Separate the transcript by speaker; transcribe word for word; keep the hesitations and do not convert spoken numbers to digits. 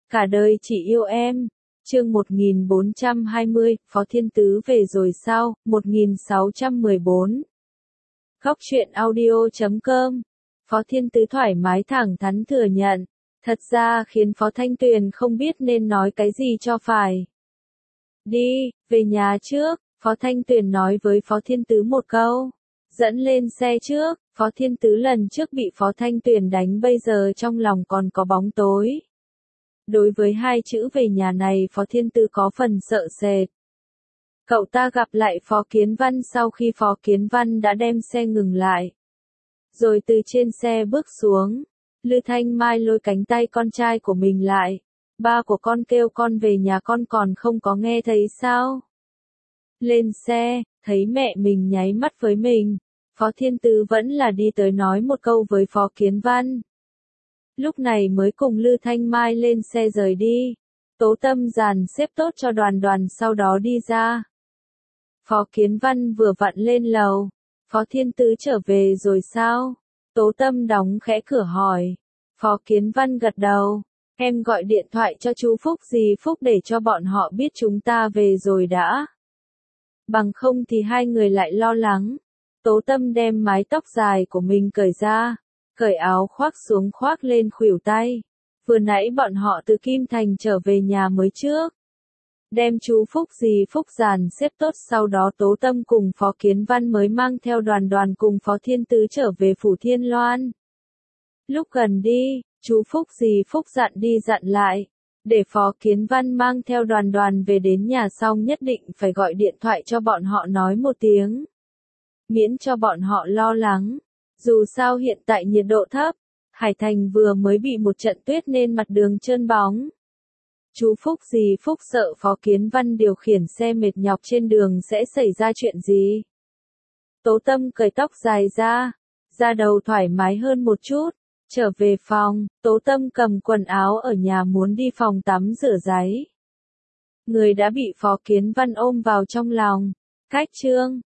Speaker 1: Cả đời chỉ yêu em. Chương một nghìn bốn trăm hai mươi, Phó Thiên Tứ về rồi sao? một nghìn sáu trăm mười bốn. Góc truyện audio chấm com. Phó Thiên Tứ thoải mái thẳng thắn thừa nhận. Thật ra khiến Phó Thanh Tuyền không biết nên nói cái gì cho phải. Đi, về nhà trước, Phó Thanh Tuyền nói với Phó Thiên Tứ một câu. Dẫn lên xe trước, Phó Thiên Tứ lần trước bị Phó Thanh Tuyền đánh bây giờ trong lòng còn có bóng tối. Đối với hai chữ về nhà này Phó Thiên Tứ có phần sợ sệt. Cậu ta gặp lại Phó Kiến Văn sau khi Phó Kiến Văn đã đem xe ngừng lại. Rồi từ trên xe bước xuống. Lư Thanh Mai lôi cánh tay con trai của mình lại. Ba của con kêu con về nhà con còn không có nghe thấy sao? Lên xe, thấy mẹ mình nháy mắt với mình. Phó Thiên Tứ vẫn là đi tới nói một câu với Phó Kiến Văn. Lúc này mới cùng Lư Thanh Mai lên xe rời đi. Tố Tâm dàn xếp tốt cho Đoàn Đoàn sau đó đi ra. Phó Kiến Văn vừa vặn lên lầu. Phó Thiên Tứ trở về rồi sao? Tố Tâm đóng khẽ cửa hỏi. Phó Kiến Văn gật đầu. Em gọi điện thoại cho chú Phúc dì Phúc để cho bọn họ biết chúng ta về rồi đã. Bằng không thì hai người lại lo lắng. Tố Tâm đem mái tóc dài của mình cởi ra. Cởi áo khoác xuống khoác lên khuỷu tay. Vừa nãy bọn họ từ Kim Thành trở về nhà mới trước. Đem chú Phúc dì Phúc dàn xếp tốt sau đó Tố Tâm cùng Phó Kiến Văn mới mang theo Đoàn Đoàn cùng Phó Thiên Tứ trở về Phủ Thiên Loan. Lúc gần đi, chú Phúc dì Phúc dặn đi dặn lại. Để Phó Kiến Văn mang theo Đoàn Đoàn về đến nhà xong nhất định phải gọi điện thoại cho bọn họ nói một tiếng. Miễn cho bọn họ lo lắng. Dù sao hiện tại nhiệt độ thấp, Hải Thành vừa mới bị một trận tuyết nên mặt đường trơn bóng. Chú Phúc dì Phúc sợ Phó Kiến Văn điều khiển xe mệt nhọc trên đường sẽ xảy ra chuyện gì. Tố Tâm cởi tóc dài ra, da đầu thoải mái hơn một chút. Trở về phòng, Tố Tâm cầm quần áo ở nhà muốn đi phòng tắm rửa ráy. Người đã bị Phó Kiến Văn ôm vào trong lòng. Cách chương,